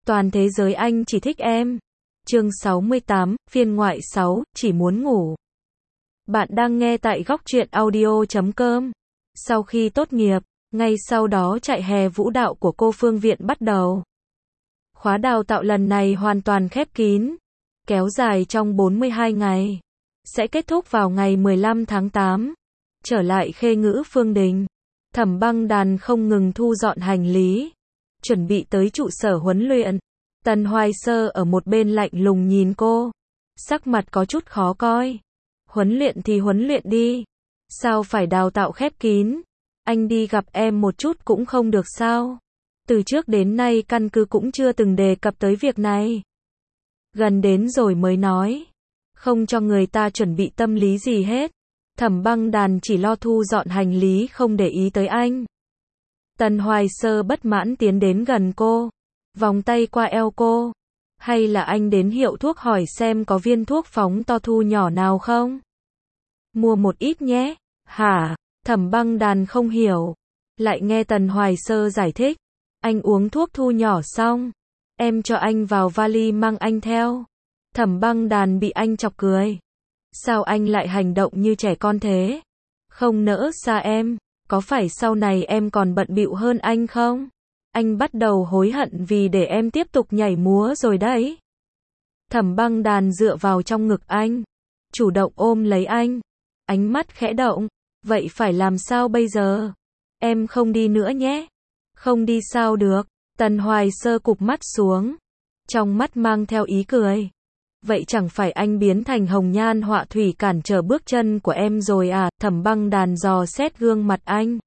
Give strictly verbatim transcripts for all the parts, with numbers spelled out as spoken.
Toàn thế giới anh chỉ thích em. Chương sáu mươi tám, phiên ngoại sáu, chỉ muốn ngủ. Bạn đang nghe tại góc truyện audio chấm com. Sau khi tốt nghiệp, ngay sau đó chạy hè vũ đạo của cô Phương Viện bắt đầu. Khóa đào tạo lần này hoàn toàn khép kín, kéo dài trong bốn mươi hai ngày. Sẽ kết thúc vào ngày mười lăm tháng tám. Trở lại Khê Ngữ Phương Đình, Thẩm Băng Đàn không ngừng thu dọn hành lý, chuẩn bị tới trụ sở huấn luyện. Tần Hoài Sơ ở một bên lạnh lùng nhìn cô, sắc mặt có chút khó coi. Huấn luyện thì huấn luyện đi, sao phải đào tạo khép kín? Anh đi gặp em một chút cũng không được sao? Từ trước đến nay căn cứ cũng chưa từng đề cập tới việc này. Gần đến rồi mới nói, không cho người ta chuẩn bị tâm lý gì hết. Thẩm Băng Đàn chỉ lo thu dọn hành lý không để ý tới anh. Tần Hoài Sơ bất mãn tiến đến gần cô, vòng tay qua eo cô. Hay là anh đến hiệu thuốc hỏi xem có viên thuốc phóng to thu nhỏ nào không? Mua một ít nhé. Hả? Thẩm Băng Đàn không hiểu. Lại nghe Tần Hoài Sơ giải thích. Anh uống thuốc thu nhỏ xong, em cho anh vào vali mang anh theo. Thẩm Băng Đàn bị anh chọc cười. Sao anh lại hành động như trẻ con thế? Không nỡ xa em, có phải sau này em còn bận bịu hơn anh không? Anh bắt đầu hối hận vì để em tiếp tục nhảy múa rồi đấy. Thẩm Băng Đàn dựa vào trong ngực anh, chủ động ôm lấy anh, ánh mắt khẽ động. Vậy phải làm sao bây giờ? Em không đi nữa nhé. Không đi sao được? Tần Hoài Sơ cụp mắt xuống, trong mắt mang theo ý cười. Vậy chẳng phải anh biến thành hồng nhan họa thủy cản trở bước chân của em rồi à? Thẩm Băng Đàn dò xét gương mặt anh,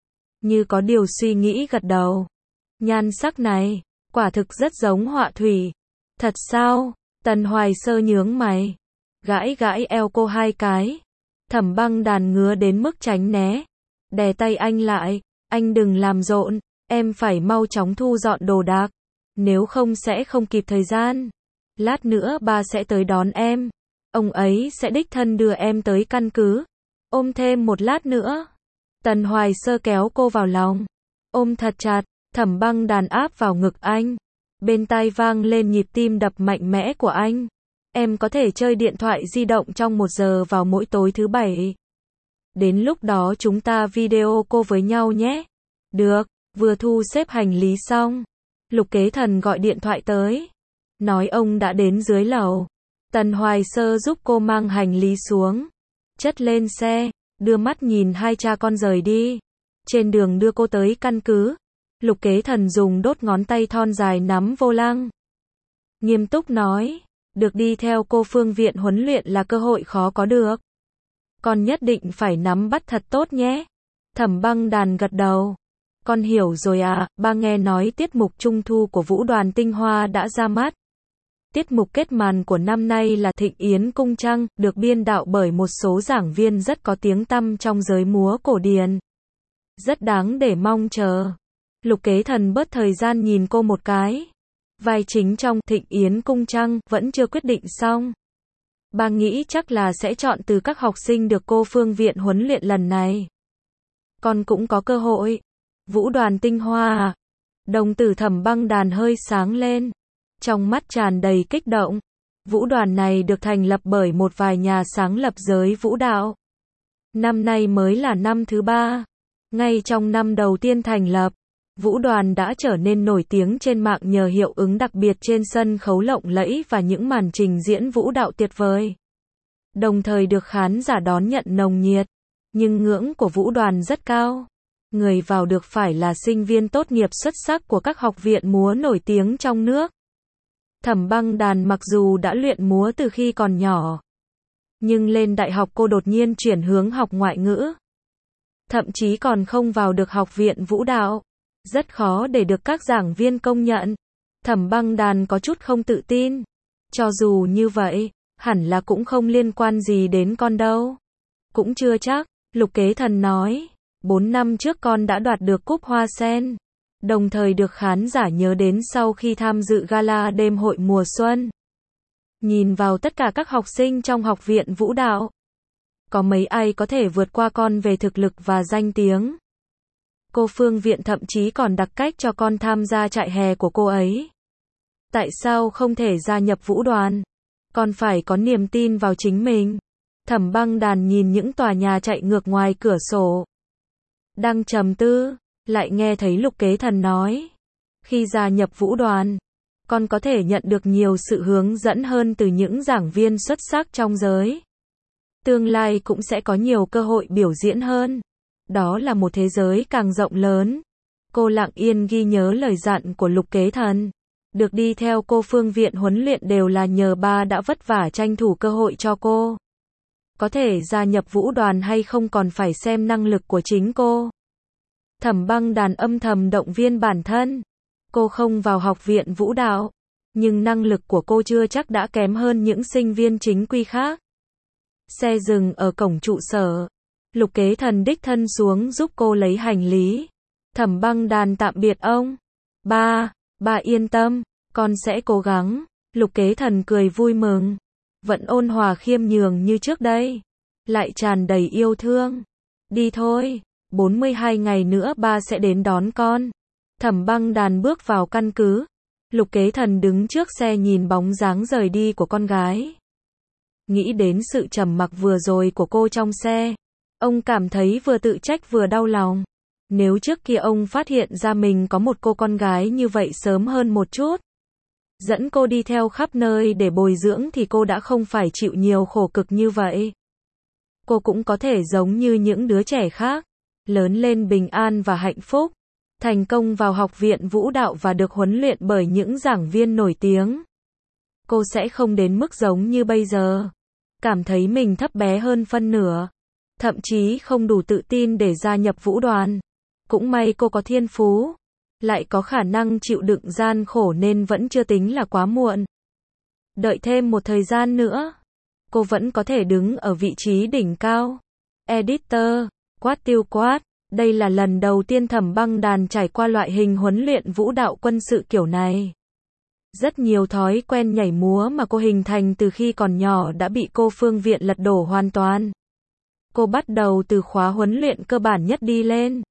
như có điều suy nghĩ gật đầu. Nhan sắc này, quả thực rất giống họa thủy. Thật sao? Tần Hoài Sơ nhướng mày, gãi gãi eo cô hai cái. Thẩm Băng Đàn ngứa đến mức tránh né, đè tay anh lại. Anh đừng làm rộn, em phải mau chóng thu dọn đồ đạc, nếu không sẽ không kịp thời gian. Lát nữa ba sẽ tới đón em, ông ấy sẽ đích thân đưa em tới căn cứ. Ôm thêm một lát nữa. Tần Hoài Sơ kéo cô vào lòng, ôm thật chặt. Thẩm Băng Đàn áp vào ngực anh, bên tai vang lên nhịp tim đập mạnh mẽ của anh. Em có thể chơi điện thoại di động trong một giờ vào mỗi tối thứ bảy. Đến lúc đó chúng ta video call với nhau nhé. Được. Vừa thu xếp hành lý xong, Lục Kế Thần gọi điện thoại tới, nói ông đã đến dưới lầu. Tần Hoài Sơ giúp cô mang hành lý xuống, chất lên xe, đưa mắt nhìn hai cha con rời đi. Trên đường đưa cô tới căn cứ, Lục Kế Thần dùng đốt ngón tay thon dài nắm vô lăng, nghiêm túc nói, được đi theo cô Phương Viện huấn luyện là cơ hội khó có được. Con nhất định phải nắm bắt thật tốt nhé. Thẩm Băng Đàn gật đầu. Con hiểu rồi à, ba nghe nói tiết mục trung thu của Vũ đoàn Tinh Hoa đã ra mắt. Tiết mục kết màn của năm nay là Thịnh Yến Cung Trăng, được biên đạo bởi một số giảng viên rất có tiếng tăm trong giới múa cổ điển. Rất đáng để mong chờ. Lục Kế Thần bớt thời gian nhìn cô một cái. Vai chính trong Thịnh Yến Cung Trăng vẫn chưa quyết định xong. Ba nghĩ chắc là sẽ chọn từ các học sinh được cô Phương Viện huấn luyện lần này. Con cũng có cơ hội. Vũ đoàn Tinh Hoa à? Đồng tử Thẩm Băng Đàn hơi sáng lên, trong mắt tràn đầy kích động. Vũ đoàn này được thành lập bởi một vài nhà sáng lập giới vũ đạo. Năm nay mới là năm thứ ba. Ngay trong năm đầu tiên thành lập, vũ đoàn đã trở nên nổi tiếng trên mạng nhờ hiệu ứng đặc biệt trên sân khấu lộng lẫy và những màn trình diễn vũ đạo tuyệt vời. Đồng thời được khán giả đón nhận nồng nhiệt. Nhưng ngưỡng của vũ đoàn rất cao. Người vào được phải là sinh viên tốt nghiệp xuất sắc của các học viện múa nổi tiếng trong nước. Thẩm Băng Đàn mặc dù đã luyện múa từ khi còn nhỏ, nhưng lên đại học cô đột nhiên chuyển hướng học ngoại ngữ. Thậm chí còn không vào được học viện vũ đạo. Rất khó để được các giảng viên công nhận. Thẩm Băng Đàn có chút không tự tin. Cho dù như vậy, hẳn là cũng không liên quan gì đến con đâu. Cũng chưa chắc, Lục Kế Thần nói. Bốn năm trước con đã đoạt được cúp Hoa Sen, đồng thời được khán giả nhớ đến sau khi tham dự gala đêm hội mùa xuân. Nhìn vào tất cả các học sinh trong học viện vũ đạo, có mấy ai có thể vượt qua con về thực lực và danh tiếng. Cô Phương Viện thậm chí còn đặc cách cho con tham gia trại hè của cô ấy. Tại sao không thể gia nhập vũ đoàn? Còn phải có niềm tin vào chính mình. Thẩm Băng Đàn nhìn những tòa nhà chạy ngược ngoài cửa sổ. Đang trầm tư, lại nghe thấy Lục Kế Thần nói. Khi gia nhập vũ đoàn, con có thể nhận được nhiều sự hướng dẫn hơn từ những giảng viên xuất sắc trong giới. Tương lai cũng sẽ có nhiều cơ hội biểu diễn hơn. Đó là một thế giới càng rộng lớn. Cô lặng yên ghi nhớ lời dặn của Lục Kế Thần. Được đi theo cô Phương Viện huấn luyện đều là nhờ ba đã vất vả tranh thủ cơ hội cho cô. Có thể gia nhập vũ đoàn hay không còn phải xem năng lực của chính cô. Thẩm Băng Đàn âm thầm động viên bản thân. Cô không vào học viện vũ đạo, nhưng năng lực của cô chưa chắc đã kém hơn những sinh viên chính quy khác. Xe dừng ở cổng trụ sở. Lục Kế Thần đích thân xuống giúp cô lấy hành lý. Thẩm Băng Đàn tạm biệt ông. Ba, ba yên tâm, con sẽ cố gắng. Lục Kế Thần cười vui mừng. Vẫn ôn hòa khiêm nhường như trước đây. Lại tràn đầy yêu thương. Đi thôi, bốn mươi hai ngày nữa ba sẽ đến đón con. Thẩm Băng Đàn bước vào căn cứ. Lục Kế Thần đứng trước xe nhìn bóng dáng rời đi của con gái. Nghĩ đến sự trầm mặc vừa rồi của cô trong xe. Ông cảm thấy vừa tự trách vừa đau lòng. Nếu trước kia ông phát hiện ra mình có một cô con gái như vậy sớm hơn một chút, dẫn cô đi theo khắp nơi để bồi dưỡng thì cô đã không phải chịu nhiều khổ cực như vậy. Cô cũng có thể giống như những đứa trẻ khác, lớn lên bình an và hạnh phúc, thành công vào học viện vũ đạo và được huấn luyện bởi những giảng viên nổi tiếng. Cô sẽ không đến mức giống như bây giờ, cảm thấy mình thấp bé hơn phân nửa, thậm chí không đủ tự tin để gia nhập vũ đoàn. Cũng may cô có thiên phú, lại có khả năng chịu đựng gian khổ nên vẫn chưa tính là quá muộn. Đợi thêm một thời gian nữa, cô vẫn có thể đứng ở vị trí đỉnh cao. Editor, quát tiêu quát, đây là lần đầu tiên Thẩm Băng Đàn trải qua loại hình huấn luyện vũ đạo quân sự kiểu này. Rất nhiều thói quen nhảy múa mà cô hình thành từ khi còn nhỏ đã bị cô Phương Viện lật đổ hoàn toàn. Cô bắt đầu từ khóa huấn luyện cơ bản nhất đi lên.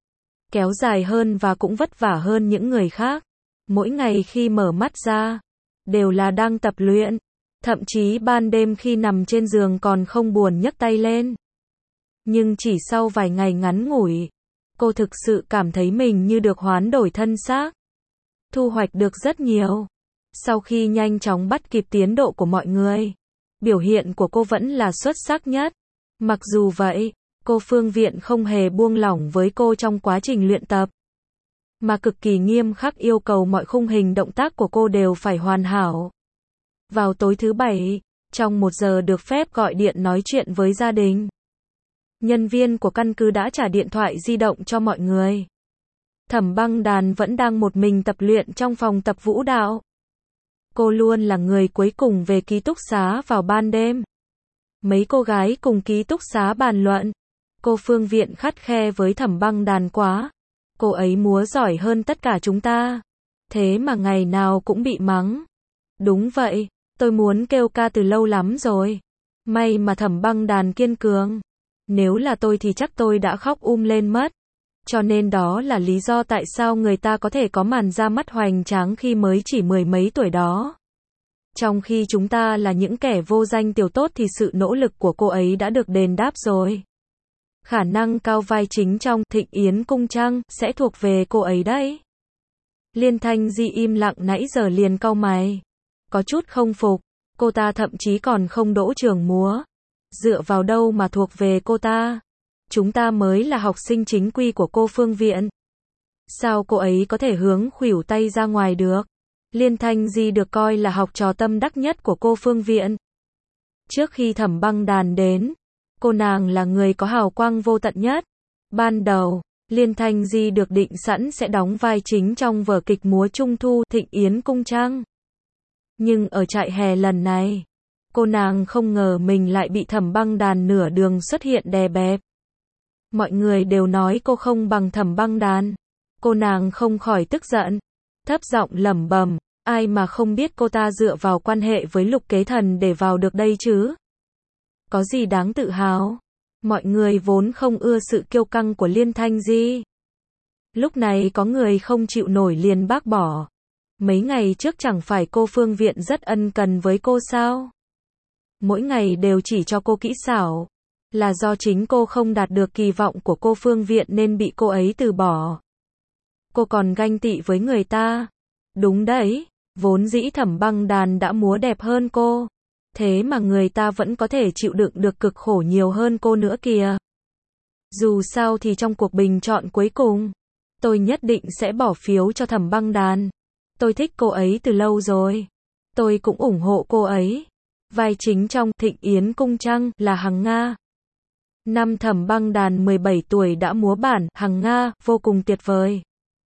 Kéo dài hơn và cũng vất vả hơn những người khác. Mỗi ngày khi mở mắt ra, đều là đang tập luyện. Thậm chí ban đêm khi nằm trên giường còn không buồn nhấc tay lên. Nhưng chỉ sau vài ngày ngắn ngủi, cô thực sự cảm thấy mình như được hoán đổi thân xác. Thu hoạch được rất nhiều. Sau khi nhanh chóng bắt kịp tiến độ của mọi người, biểu hiện của cô vẫn là xuất sắc nhất. Mặc dù vậy, cô Phương Viện không hề buông lỏng với cô trong quá trình luyện tập, mà cực kỳ nghiêm khắc yêu cầu mọi khung hình động tác của cô đều phải hoàn hảo. Vào tối thứ bảy, trong một giờ được phép gọi điện nói chuyện với gia đình, nhân viên của căn cứ đã trả điện thoại di động cho mọi người. Thẩm Băng Đàn vẫn đang một mình tập luyện trong phòng tập vũ đạo. Cô luôn là người cuối cùng về ký túc xá vào ban đêm. Mấy cô gái cùng ký túc xá bàn luận. Cô Phương Viện khắt khe với Thẩm Băng Đàn quá. Cô ấy múa giỏi hơn tất cả chúng ta. Thế mà ngày nào cũng bị mắng. Đúng vậy, tôi muốn kêu ca từ lâu lắm rồi. May mà Thẩm Băng Đàn kiên cường. Nếu là tôi thì chắc tôi đã khóc um lên mất. Cho nên đó là lý do tại sao người ta có thể có màn ra mắt hoành tráng khi mới chỉ mười mấy tuổi đó. Trong khi chúng ta là những kẻ vô danh tiểu tốt thì sự nỗ lực của cô ấy đã được đền đáp rồi. Khả năng cao vai chính trong Thịnh Yến Cung Trăng sẽ thuộc về cô ấy đấy. Liên Thanh Di im lặng nãy giờ liền cau mày. Có chút không phục, cô ta thậm chí còn không đỗ trường múa. Dựa vào đâu mà thuộc về cô ta? Chúng ta mới là học sinh chính quy của cô Phương Viện. Sao cô ấy có thể hướng khuỷu tay ra ngoài được? Liên Thanh Di được coi là học trò tâm đắc nhất của cô Phương Viện. Trước khi Thẩm Băng Đàn đến, cô nàng là người có hào quang vô tận nhất. Ban đầu, Liên Thanh Di được định sẵn sẽ đóng vai chính trong vở kịch múa Trung Thu Thịnh Yến Cung Trăng. Nhưng ở trại hè lần này, cô nàng không ngờ mình lại bị Thẩm Băng Đàn nửa đường xuất hiện đè bẹp. Mọi người đều nói cô không bằng Thẩm Băng Đàn. Cô nàng không khỏi tức giận, thấp giọng lẩm bẩm, ai mà không biết cô ta dựa vào quan hệ với Lục Kế Thần để vào được đây chứ? Có gì đáng tự hào? Mọi người vốn không ưa sự kiêu căng của Liên Thanh Di. Lúc này có người không chịu nổi liền bác bỏ. Mấy ngày trước chẳng phải cô Phương Viện rất ân cần với cô sao? Mỗi ngày đều chỉ cho cô kỹ xảo. Là do chính cô không đạt được kỳ vọng của cô Phương Viện nên bị cô ấy từ bỏ. Cô còn ganh tị với người ta. Đúng đấy, vốn dĩ Thẩm Băng Đàn đã múa đẹp hơn cô. Thế mà người ta vẫn có thể chịu đựng được cực khổ nhiều hơn cô nữa kìa. Dù sao thì trong cuộc bình chọn cuối cùng, tôi nhất định sẽ bỏ phiếu cho Thẩm Băng Đàn. Tôi thích cô ấy từ lâu rồi. Tôi cũng ủng hộ cô ấy. Vai chính trong Thịnh Yến Cung Trăng là Hằng Nga. Năm Thẩm Băng Đàn mười bảy tuổi đã múa bản Hằng Nga, vô cùng tuyệt vời.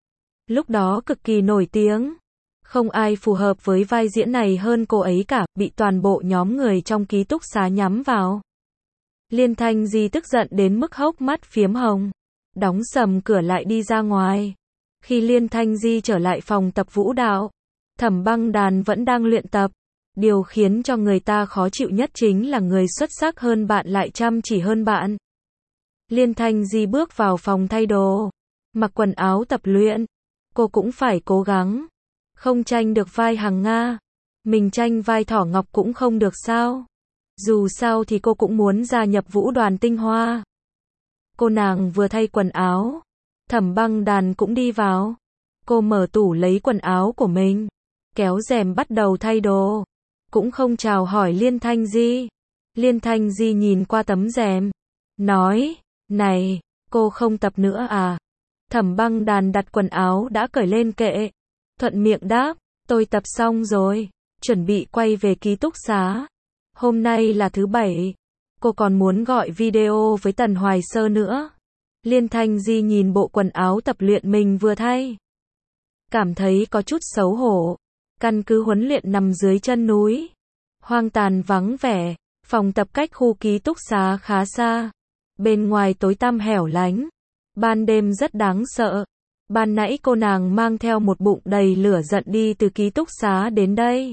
Lúc đó cực kỳ nổi tiếng. Không ai phù hợp với vai diễn này hơn cô ấy cả, bị toàn bộ nhóm người trong ký túc xá nhắm vào. Liên Thanh Di tức giận đến mức hốc mắt phiếm hồng. Đóng sầm cửa lại đi ra ngoài. Khi Liên Thanh Di trở lại phòng tập vũ đạo, Thẩm Băng Đàn vẫn đang luyện tập. Điều khiến cho người ta khó chịu nhất chính là người xuất sắc hơn bạn lại chăm chỉ hơn bạn. Liên Thanh Di bước vào phòng thay đồ, mặc quần áo tập luyện. Cô cũng phải cố gắng. Không tranh được vai Hằng Nga, mình tranh vai Thỏ Ngọc cũng không được sao? Dù sao thì cô cũng muốn gia nhập vũ đoàn Tinh Hoa. Cô nàng vừa thay quần áo, Thẩm Băng Đàn cũng đi vào. Cô mở tủ lấy quần áo của mình, kéo rèm bắt đầu thay đồ. Cũng không chào hỏi Liên Thanh Di. Liên Thanh Di nhìn qua tấm rèm, nói, này, cô không tập nữa à? Thẩm Băng Đàn đặt quần áo đã cởi lên kệ. Thuận miệng đáp, tôi tập xong rồi, chuẩn bị quay về ký túc xá. Hôm nay là thứ bảy, cô còn muốn gọi video với Tần Hoài Sơ nữa. Liên Thanh Di nhìn bộ quần áo tập luyện mình vừa thay, cảm thấy có chút xấu hổ. Căn cứ huấn luyện nằm dưới chân núi, hoang tàn vắng vẻ, phòng tập cách khu ký túc xá khá xa. Bên ngoài tối tăm hẻo lánh, ban đêm rất đáng sợ. Ban nãy cô nàng mang theo một bụng đầy lửa giận đi từ ký túc xá đến đây.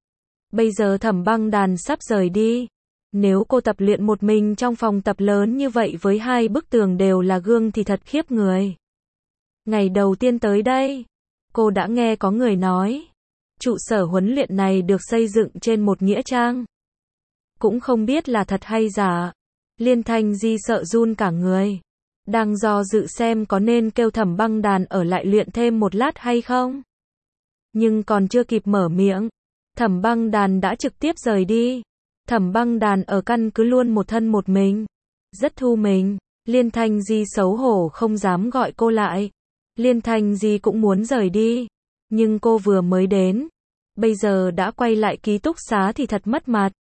Bây giờ Thẩm Băng Đàn sắp rời đi. Nếu cô tập luyện một mình trong phòng tập lớn như vậy với hai bức tường đều là gương thì thật khiếp người. Ngày đầu tiên tới đây, cô đã nghe có người nói, trụ sở huấn luyện này được xây dựng trên một nghĩa trang. Cũng không biết là thật hay giả. Liên Thanh Di sợ run cả người. Đang do dự xem có nên kêu Thẩm Băng Đàn ở lại luyện thêm một lát hay không. Nhưng còn chưa kịp mở miệng, Thẩm Băng Đàn đã trực tiếp rời đi. Thẩm Băng Đàn ở căn cứ luôn một thân một mình, rất thu mình. Liên Thanh Di xấu hổ không dám gọi cô lại. Liên Thanh Di cũng muốn rời đi, nhưng cô vừa mới đến, bây giờ đã quay lại ký túc xá thì thật mất mặt.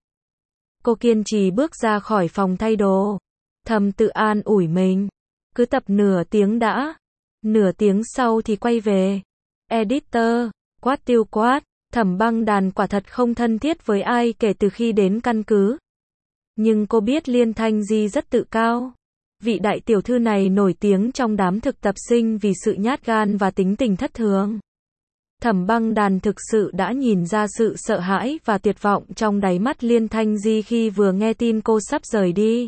Cô kiên trì bước ra khỏi phòng thay đồ, thầm tự an ủi mình, cứ tập nửa tiếng đã, nửa tiếng sau thì quay về. Editor, quát tiêu quát, Thẩm Băng Đàn quả thật không thân thiết với ai kể từ khi đến căn cứ. Nhưng cô biết Liên Thanh Di rất tự cao. Vị đại tiểu thư này nổi tiếng trong đám thực tập sinh vì sự nhát gan và tính tình thất thường. Thẩm Băng Đàn thực sự đã nhìn ra sự sợ hãi và tuyệt vọng trong đáy mắt Liên Thanh Di khi vừa nghe tin cô sắp rời đi.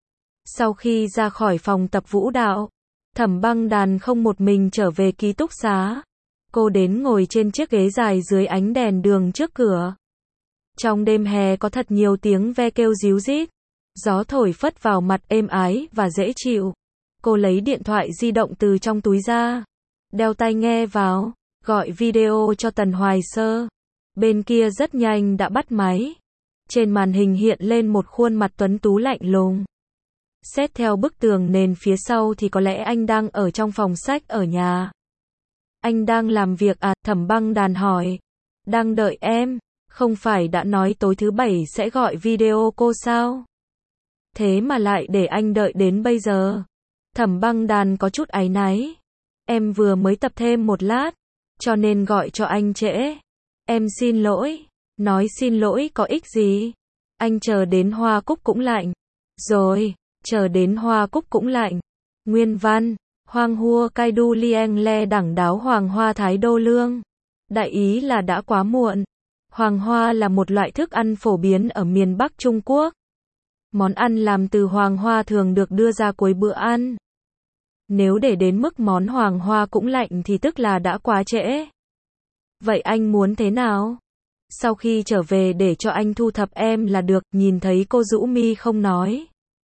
Sau khi ra khỏi phòng tập vũ đạo, Thẩm Băng Đàn không một mình trở về ký túc xá. Cô đến ngồi trên chiếc ghế dài dưới ánh đèn đường trước cửa. Trong đêm hè có thật nhiều tiếng ve kêu ríu rít. Gió thổi phất vào mặt êm ái và dễ chịu. Cô lấy điện thoại di động từ trong túi ra, đeo tai nghe vào, gọi video cho Tần Hoài Sơ. Bên kia rất nhanh đã bắt máy. Trên màn hình hiện lên một khuôn mặt tuấn tú lạnh lùng. Xét theo bức tường nền phía sau thì có lẽ anh đang ở trong phòng sách ở nhà. Anh đang làm việc à? Thẩm Băng Đàn hỏi. Đang đợi em, không phải đã nói tối thứ bảy sẽ gọi video cô sao? Thế mà lại để anh đợi đến bây giờ. Thẩm Băng Đàn có chút áy náy. Em vừa mới tập thêm một lát, cho nên gọi cho anh trễ. Em xin lỗi. Nói xin lỗi có ích gì? Anh chờ đến hoa cúc cũng lạnh. Rồi, chờ đến hoa cúc cũng lạnh. Nguyên văn, Hoang hua cai du lieng le đẳng đáo hoàng hoa thái đô lương. Đại ý là đã quá muộn. Hoàng hoa là một loại thức ăn phổ biến ở miền Bắc Trung Quốc. Món ăn làm từ hoàng hoa thường được đưa ra cuối bữa ăn. Nếu để đến mức món hoàng hoa cũng lạnh thì tức là đã quá trễ. Vậy anh muốn thế nào? Sau khi trở về để cho anh thu thập em là được, nhìn thấy cô rũ mi không nói.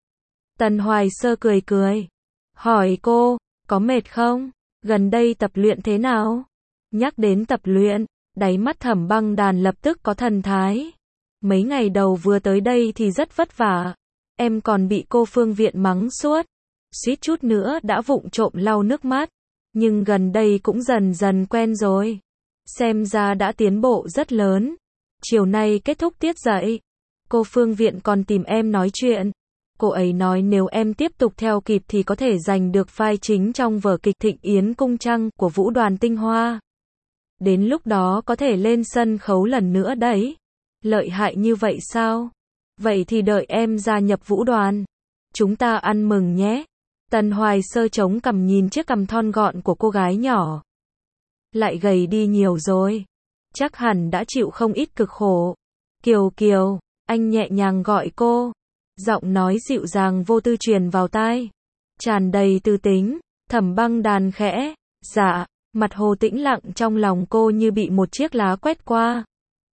Tần Hoài Sơ cười cười. Hỏi cô, có mệt không? Gần đây tập luyện thế nào? Nhắc đến tập luyện, đáy mắt Thẩm Băng Đàn lập tức có thần thái. Mấy ngày đầu vừa tới đây thì rất vất vả. Em còn bị cô Phương Viện mắng suốt. Suýt chút nữa đã vụng trộm lau nước mắt. Nhưng gần đây cũng dần dần quen rồi. Xem ra đã tiến bộ rất lớn. Chiều nay kết thúc tiết dạy. Cô Phương Viện còn tìm em nói chuyện. Cô ấy nói nếu em tiếp tục theo kịp thì có thể giành được vai chính trong vở kịch Thịnh Yến Cung Trăng của Vũ đoàn Tinh Hoa. Đến lúc đó có thể lên sân khấu lần nữa đấy. Lợi hại như vậy sao? Vậy thì đợi em gia nhập vũ đoàn. Chúng ta ăn mừng nhé. Tần Hoài Sơ chống cằm nhìn chiếc cằm thon gọn của cô gái nhỏ. Lại gầy đi nhiều rồi. Chắc hẳn đã chịu không ít cực khổ. Kiều Kiều, anh nhẹ nhàng gọi cô. Giọng nói dịu dàng vô tư truyền vào tai. Tràn đầy tư tính. Thẩm Băng Đàn khẽ. Dạ. Mặt Hồ tĩnh lặng trong lòng cô như bị một chiếc lá quét qua.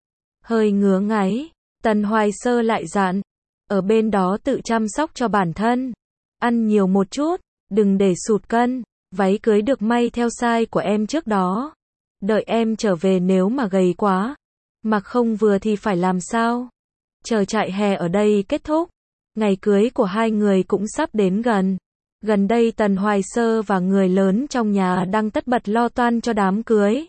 Hơi ngứa ngáy. Tần Hoài Sơ lại dặn. Ở bên đó tự chăm sóc cho bản thân. Ăn nhiều một chút. Đừng để sụt cân. Váy cưới được may theo size của em trước đó. Đợi em trở về nếu mà gầy quá. Mặc không vừa thì phải làm sao? Chờ trại hè ở đây kết thúc. Ngày cưới của hai người cũng sắp đến gần. Gần đây Tần Hoài Sơ và người lớn trong nhà đang tất bật lo toan cho đám cưới.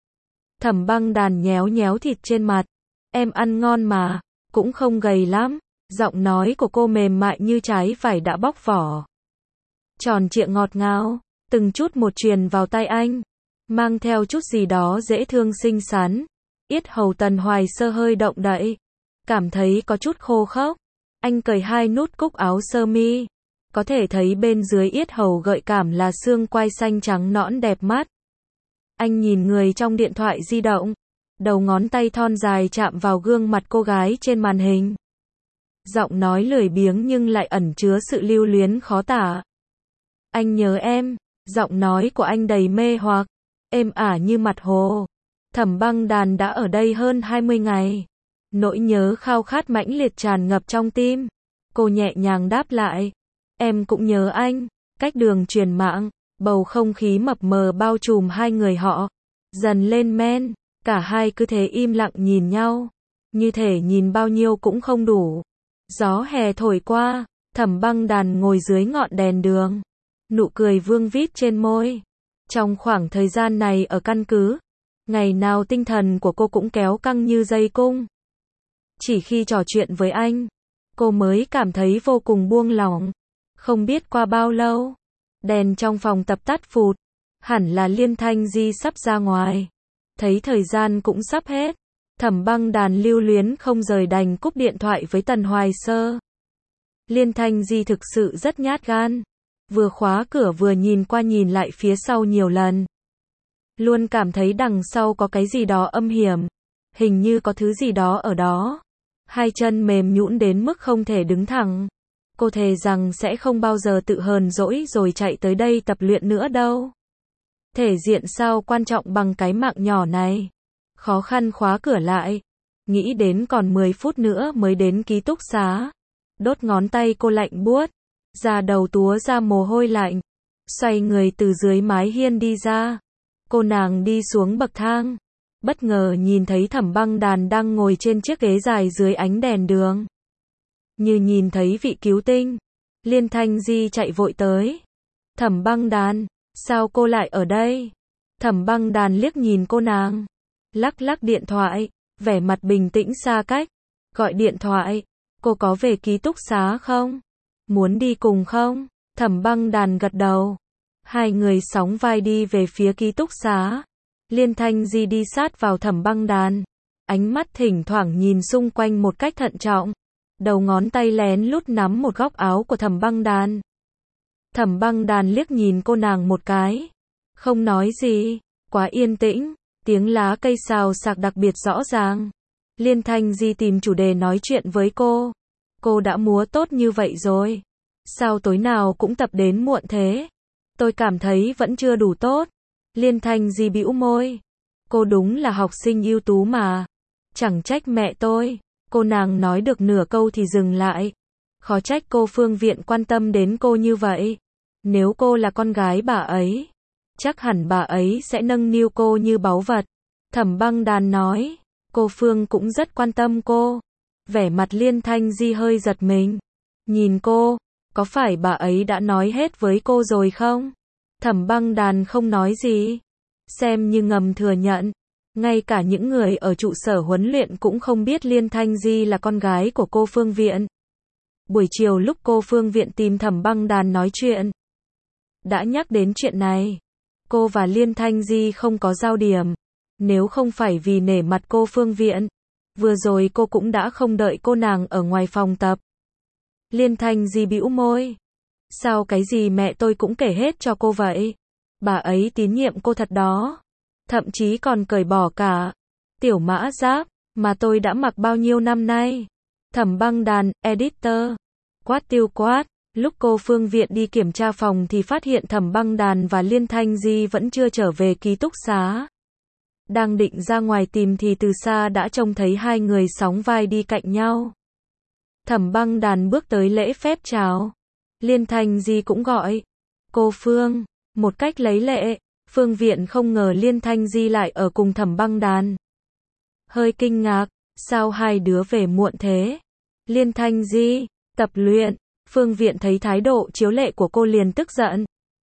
Thẩm Băng Đàn nhéo nhéo thịt trên mặt. Em ăn ngon mà, cũng không gầy lắm. Giọng nói của cô mềm mại như trái vải đã bóc vỏ. Tròn trịa ngọt ngào, từng chút một truyền vào tai anh. Mang theo chút gì đó dễ thương xinh xắn. Yết hầu Tần Hoài Sơ hơi động đậy. Cảm thấy có chút khô khốc. Anh cởi hai nút cúc áo sơ mi. Có thể thấy bên dưới yết hầu gợi cảm là xương quai xanh trắng nõn đẹp mắt. Anh nhìn người trong điện thoại di động. Đầu ngón tay thon dài chạm vào gương mặt cô gái trên màn hình. Giọng nói lười biếng nhưng lại ẩn chứa sự lưu luyến khó tả. Anh nhớ em. Giọng nói của anh đầy mê hoặc. Êm ả như mặt hồ. Thẩm Băng Đàn đã ở đây hơn hai mươi ngày. Nỗi nhớ khao khát mãnh liệt tràn ngập trong tim. Cô nhẹ nhàng đáp lại. Em cũng nhớ anh. Cách đường truyền mạng, bầu không khí mập mờ bao trùm hai người họ. Dần lên men, cả hai cứ thế im lặng nhìn nhau. Như thể nhìn bao nhiêu cũng không đủ. Gió hè thổi qua, Thẩm Băng Đàn ngồi dưới ngọn đèn đường. Nụ cười vương vít trên môi. Trong khoảng thời gian này ở căn cứ, ngày nào tinh thần của cô cũng kéo căng như dây cung. Chỉ khi trò chuyện với anh, cô mới cảm thấy vô cùng buông lỏng. Không biết qua bao lâu, đèn trong phòng tập tắt phụt. Hẳn là Liên Thanh Di sắp ra ngoài. Thấy thời gian cũng sắp hết. Thẩm Băng Đàn lưu luyến không rời đành cúp điện thoại với Tần Hoài Sơ. Liên Thanh Di thực sự rất nhát gan. Vừa khóa cửa vừa nhìn qua nhìn lại phía sau nhiều lần. Luôn cảm thấy đằng sau có cái gì đó âm hiểm. Hình như có thứ gì đó ở đó. Hai chân mềm nhũn đến mức không thể đứng thẳng. Cô thề rằng sẽ không bao giờ tự hờn dỗi rồi chạy tới đây tập luyện nữa đâu. Thể diện sao quan trọng bằng cái mạng nhỏ này. Khó khăn khóa cửa lại. Nghĩ đến còn mười phút nữa mới đến ký túc xá. Đốt ngón tay cô lạnh buốt. Da đầu túa ra mồ hôi lạnh. Xoay người từ dưới mái hiên đi ra. Cô nàng đi xuống bậc thang. Bất ngờ nhìn thấy Thẩm Băng Đàn đang ngồi trên chiếc ghế dài dưới ánh đèn đường. Như nhìn thấy vị cứu tinh. Liên Thanh Di chạy vội tới. Thẩm Băng Đàn, sao cô lại ở đây? Thẩm Băng Đàn liếc nhìn cô nàng. Lắc lắc điện thoại, vẻ mặt bình tĩnh xa cách. Gọi điện thoại, cô có về ký túc xá không? Muốn đi cùng không? Thẩm Băng Đàn gật đầu. Hai người sóng vai đi về phía ký túc xá. Liên Thanh Di đi sát vào Thẩm Băng Đàn. Ánh mắt thỉnh thoảng nhìn xung quanh một cách thận trọng. Đầu ngón tay lén lút nắm một góc áo của Thẩm Băng Đàn. Thẩm Băng Đàn liếc nhìn cô nàng một cái. Không nói gì. Quá yên tĩnh. Tiếng lá cây xào xạc đặc biệt rõ ràng. Liên Thanh Di tìm chủ đề nói chuyện với cô. Cô đã múa tốt như vậy rồi. Sao tối nào cũng tập đến muộn thế? Tôi cảm thấy vẫn chưa đủ tốt. Liên Thanh Di bĩu môi. Cô đúng là học sinh ưu tú mà. Chẳng trách mẹ tôi. Cô nàng nói được nửa câu thì dừng lại. Khó trách cô Phương Viện quan tâm đến cô như vậy. Nếu cô là con gái bà ấy, chắc hẳn bà ấy sẽ nâng niu cô như báu vật. Thẩm Băng Đàn nói, cô Phương cũng rất quan tâm cô. Vẻ mặt Liên Thanh Di hơi giật mình. Nhìn cô, có phải bà ấy đã nói hết với cô rồi không? Thẩm Băng Đàn không nói gì. Xem như ngầm thừa nhận. Ngay cả những người ở trụ sở huấn luyện cũng không biết Liên Thanh Di là con gái của cô Phương Viện. Buổi chiều lúc cô Phương Viện tìm Thẩm Băng Đàn nói chuyện, đã nhắc đến chuyện này. Cô và Liên Thanh Di không có giao điểm. Nếu không phải vì nể mặt cô Phương Viện, vừa rồi cô cũng đã không đợi cô nàng ở ngoài phòng tập. Liên Thanh Di bĩu môi. Sao cái gì mẹ tôi cũng kể hết cho cô vậy? Bà ấy tín nhiệm cô thật đó. Thậm chí còn cởi bỏ cả tiểu mã giáp mà tôi đã mặc bao nhiêu năm nay. Thẩm Băng Đàn, editor. Quát tiêu quát. Lúc cô Phương Viện đi kiểm tra phòng thì phát hiện Thẩm Băng Đàn và Liên Thanh Di vẫn chưa trở về ký túc xá. Đang định ra ngoài tìm thì từ xa đã trông thấy hai người sóng vai đi cạnh nhau. Thẩm Băng Đàn bước tới lễ phép chào. Liên Thanh Di cũng gọi cô Phương, một cách lấy lệ. Phương Viện không ngờ Liên Thanh Di lại ở cùng Thẩm Băng Đàn. Hơi kinh ngạc, sao hai đứa về muộn thế? Liên Thanh Di, tập luyện. Phương Viện thấy thái độ chiếu lệ của cô liền tức giận.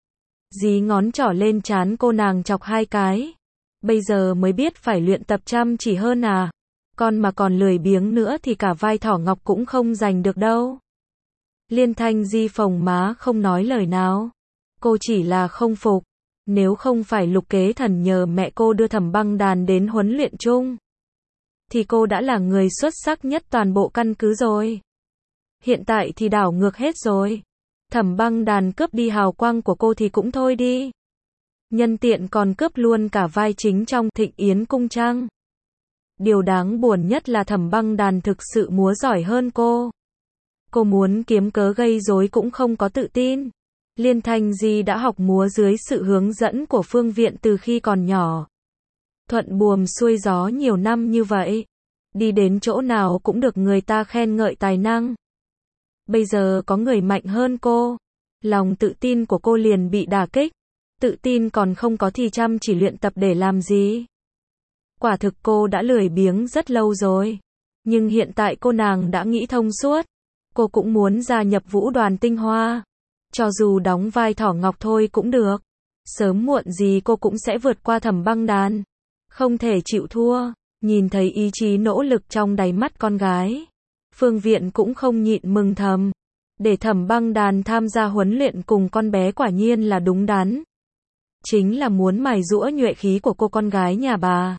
Dí ngón trỏ lên trán cô nàng chọc hai cái. Bây giờ mới biết phải luyện tập chăm chỉ hơn à? Con mà còn lười biếng nữa thì cả vai thỏ ngọc cũng không giành được đâu. Liên Thanh Di phồng má không nói lời nào. Cô chỉ là không phục. Nếu không phải Lục Kế Thần nhờ mẹ cô đưa Thẩm Băng Đàn đến huấn luyện chung, thì cô đã là người xuất sắc nhất toàn bộ căn cứ rồi. Hiện tại thì đảo ngược hết rồi. Thẩm Băng Đàn cướp đi hào quang của cô thì cũng thôi đi. Nhân tiện còn cướp luôn cả vai chính trong Thịnh Yến Cung Trăng. Điều đáng buồn nhất là Thẩm Băng Đàn thực sự múa giỏi hơn cô. Cô muốn kiếm cớ gây rối cũng không có tự tin. Liên Thanh Di đã học múa dưới sự hướng dẫn của Phương Viện từ khi còn nhỏ. Thuận buồm xuôi gió nhiều năm như vậy. Đi đến chỗ nào cũng được người ta khen ngợi tài năng. Bây giờ có người mạnh hơn cô. Lòng tự tin của cô liền bị đả kích. Tự tin còn không có thì chăm chỉ luyện tập để làm gì? Quả thực cô đã lười biếng rất lâu rồi. Nhưng hiện tại cô nàng đã nghĩ thông suốt. Cô cũng muốn gia nhập vũ đoàn tinh hoa. Cho dù đóng vai thỏ ngọc thôi cũng được. Sớm muộn gì cô cũng sẽ vượt qua Thẩm Băng Đàn. Không thể chịu thua. Nhìn thấy ý chí nỗ lực trong đáy mắt con gái, Phương Viện cũng không nhịn mừng thầm. Để Thẩm Băng Đàn tham gia huấn luyện cùng con bé quả nhiên là đúng đắn. Chính là muốn mài giũa nhuệ khí của cô con gái nhà bà.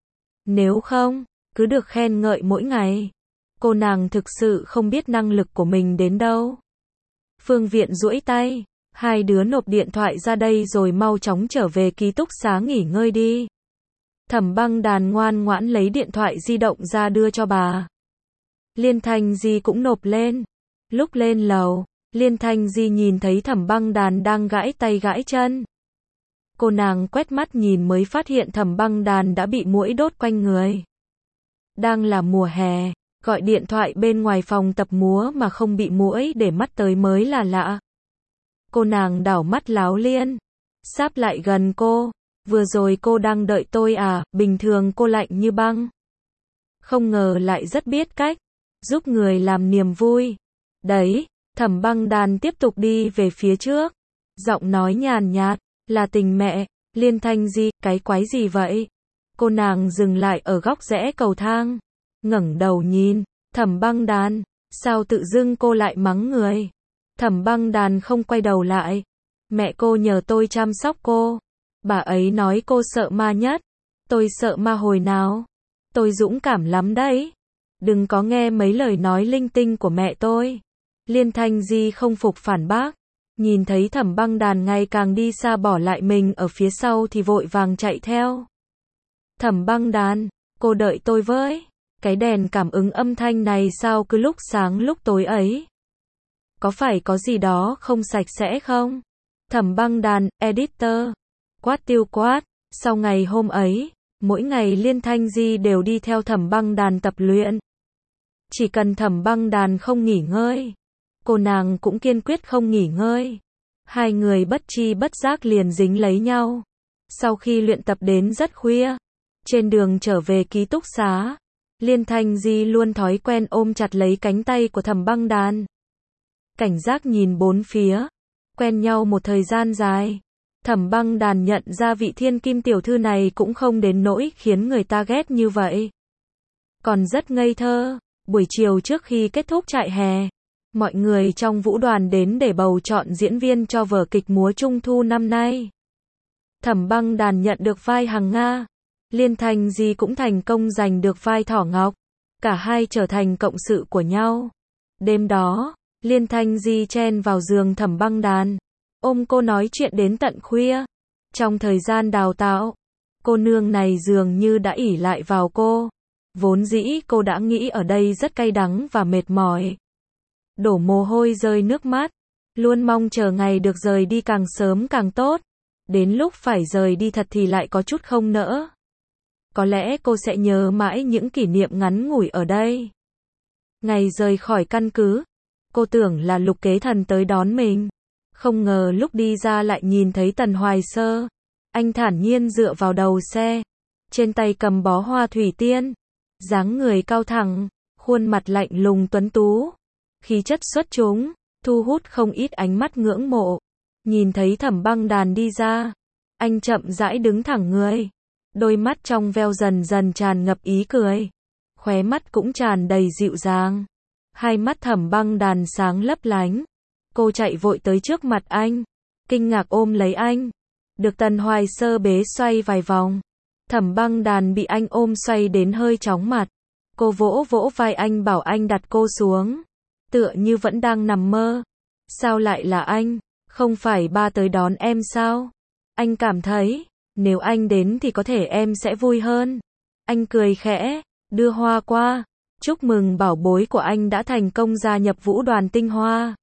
Nếu không, cứ được khen ngợi mỗi ngày. Cô nàng thực sự không biết năng lực của mình đến đâu. Phương Viện duỗi tay. Hai đứa nộp điện thoại ra đây rồi mau chóng trở về ký túc xá nghỉ ngơi đi. Thẩm Băng Đàn ngoan ngoãn lấy điện thoại di động ra đưa cho bà. Liên Thanh Di cũng nộp lên. Lúc lên lầu, Liên Thanh Di nhìn thấy Thẩm Băng Đàn đang gãi tay gãi chân. Cô nàng quét mắt nhìn mới phát hiện Thẩm Băng Đàn đã bị muỗi đốt quanh người. Đang là mùa hè, gọi điện thoại bên ngoài phòng tập múa mà không bị muỗi để mắt tới mới là lạ. Cô nàng đảo mắt láo Liên. Sáp lại gần cô. Vừa rồi cô đang đợi tôi à? Bình thường cô lạnh như băng. Không ngờ lại rất biết cách giúp người làm niềm vui. Đấy, Thẩm Băng Đàn tiếp tục đi về phía trước. Giọng nói nhàn nhạt, là tình mẹ. Liên Thanh Di, cái quái gì vậy? Cô nàng dừng lại ở góc rẽ cầu thang. Ngẩng đầu nhìn, Thẩm Băng Đàn, sao tự dưng cô lại mắng người? Thẩm Băng Đàn không quay đầu lại. Mẹ cô nhờ tôi chăm sóc cô. Bà ấy nói cô sợ ma nhất. Tôi sợ ma hồi nào? Tôi dũng cảm lắm đấy. Đừng có nghe mấy lời nói linh tinh của mẹ tôi. Liên Thanh Di không phục phản bác. Nhìn thấy Thẩm Băng Đàn ngày càng đi xa bỏ lại mình ở phía sau thì vội vàng chạy theo. Thẩm Băng Đàn, cô đợi tôi với. Cái đèn cảm ứng âm thanh này sao cứ lúc sáng lúc tối ấy? Có phải có gì đó không sạch sẽ không? Thẩm Băng Đàn, editor. Quát tiêu quát. Sau ngày hôm ấy, Mỗi ngày Liên Thanh Di đều đi theo Thẩm Băng Đàn tập luyện. Chỉ cần Thẩm Băng Đàn không nghỉ ngơi, cô nàng cũng kiên quyết không nghỉ ngơi. Hai người bất chi bất giác liền dính lấy nhau. Sau khi luyện tập đến rất khuya, trên đường trở về ký túc xá, Liên Thanh Di luôn thói quen ôm chặt lấy cánh tay của Thẩm Băng Đàn. Cảnh giác nhìn bốn phía, quen nhau một thời gian dài, Thẩm Băng Đàn nhận ra vị thiên kim tiểu thư này cũng không đến nỗi khiến người ta ghét như vậy. Còn rất ngây thơ. Buổi chiều trước khi kết thúc trại hè, mọi người trong vũ đoàn đến để bầu chọn diễn viên cho vở kịch múa Trung thu năm nay. Thẩm Băng Đàn nhận được vai Hằng Nga, Liên Thanh Di cũng thành công giành được vai Thỏ Ngọc. Cả hai trở thành cộng sự của nhau. Đêm đó, Liên Thanh Di chen vào giường Thẩm Băng Đàn, ôm cô nói chuyện đến tận khuya. Trong thời gian đào tạo, cô nương này dường như đã ỷ lại vào cô. Vốn dĩ cô đã nghĩ ở đây rất cay đắng và mệt mỏi. Đổ mồ hôi rơi nước mắt. Luôn mong chờ ngày được rời đi càng sớm càng tốt. Đến lúc phải rời đi thật thì lại có chút không nỡ. Có lẽ cô sẽ nhớ mãi những kỷ niệm ngắn ngủi ở đây. Ngày rời khỏi căn cứ, cô tưởng là Lục Kế Thần tới đón mình. Không ngờ lúc đi ra lại nhìn thấy Tần Hoài Sơ. Anh thản nhiên dựa vào đầu xe, trên tay cầm bó hoa thủy tiên. Dáng người cao thẳng, khuôn mặt lạnh lùng tuấn tú, khí chất xuất chúng, thu hút không ít ánh mắt ngưỡng mộ. Nhìn thấy Thẩm Băng Đàn đi ra, anh chậm rãi đứng thẳng người, đôi mắt trong veo dần dần tràn ngập ý cười, khóe mắt cũng tràn đầy dịu dàng. Hai mắt Thẩm Băng Đàn sáng lấp lánh. Cô chạy vội tới trước mặt anh, kinh ngạc ôm lấy anh, được Tần Hoài Sơ bế xoay vài vòng. Thẩm Băng Đàn bị anh ôm xoay đến hơi chóng mặt. Cô vỗ vỗ vai anh bảo anh đặt cô xuống, tựa như vẫn đang nằm mơ. Sao lại là anh? Không phải ba tới đón em sao? Anh cảm thấy, nếu anh đến thì có thể em sẽ vui hơn. Anh cười khẽ, đưa hoa qua. Chúc mừng bảo bối của anh đã thành công gia nhập vũ đoàn Tinh Hoa.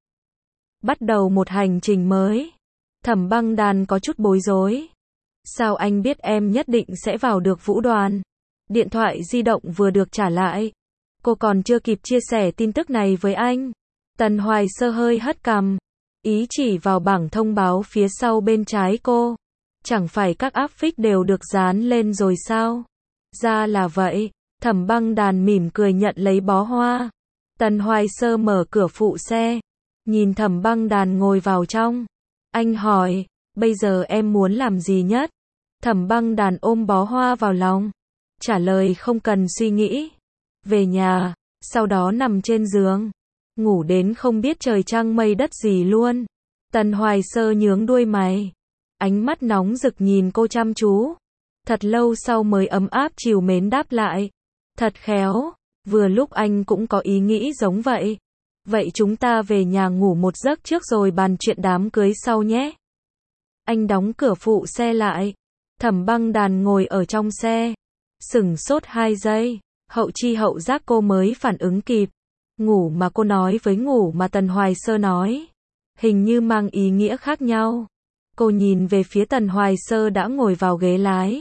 Bắt đầu một hành trình mới. Thẩm Băng Đàn có chút bối rối. Sao anh biết em nhất định sẽ vào được vũ đoàn? Điện thoại di động vừa được trả lại. Cô còn chưa kịp chia sẻ tin tức này với anh. Tần Hoài Sơ hơi hất cằm, ý chỉ vào bảng thông báo phía sau bên trái cô. Chẳng phải các áp phích đều được dán lên rồi sao? Ra là vậy. Thẩm Băng Đàn mỉm cười nhận lấy bó hoa. Tần Hoài Sơ mở cửa phụ xe, nhìn Thẩm Băng Đàn ngồi vào trong. Anh hỏi, bây giờ em muốn làm gì nhất? Thẩm Băng Đàn ôm bó hoa vào lòng, trả lời không cần suy nghĩ. Về nhà, sau đó nằm trên giường, ngủ đến không biết trời trăng mây đất gì luôn. Tần Hoài Sơ nhướng đuôi mày, ánh mắt nóng rực nhìn cô chăm chú. Thật lâu sau mới ấm áp trìu mến đáp lại. Thật khéo, vừa lúc anh cũng có ý nghĩ giống vậy. Vậy chúng ta về nhà ngủ một giấc trước rồi bàn chuyện đám cưới sau nhé. Anh đóng cửa phụ xe lại. Thẩm Băng Đàn ngồi ở trong xe, sửng sốt hai giây, hậu chi hậu giác cô mới phản ứng kịp. Ngủ mà cô nói với ngủ mà Tần Hoài Sơ nói, hình như mang ý nghĩa khác nhau. Cô nhìn về phía Tần Hoài Sơ đã ngồi vào ghế lái.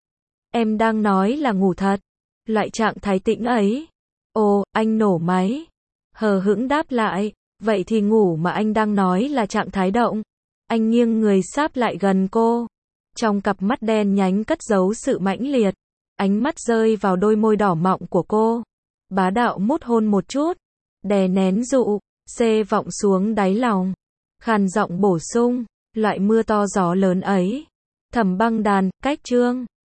Em đang nói là ngủ thật, loại trạng thái tĩnh ấy. Ồ, anh nổ máy. Hờ hững đáp lại, vậy thì ngủ mà anh đang nói là trạng thái động. Anh nghiêng người sáp lại gần cô. Trong cặp mắt đen nhánh cất giấu sự mãnh liệt. Ánh mắt rơi vào đôi môi đỏ mọng của cô. Bá đạo mút hôn một chút. Đè nén dụ, xê vọng xuống đáy lòng. Khàn giọng bổ sung, loại mưa to gió lớn ấy. Thẩm Băng Đàn, cách chương.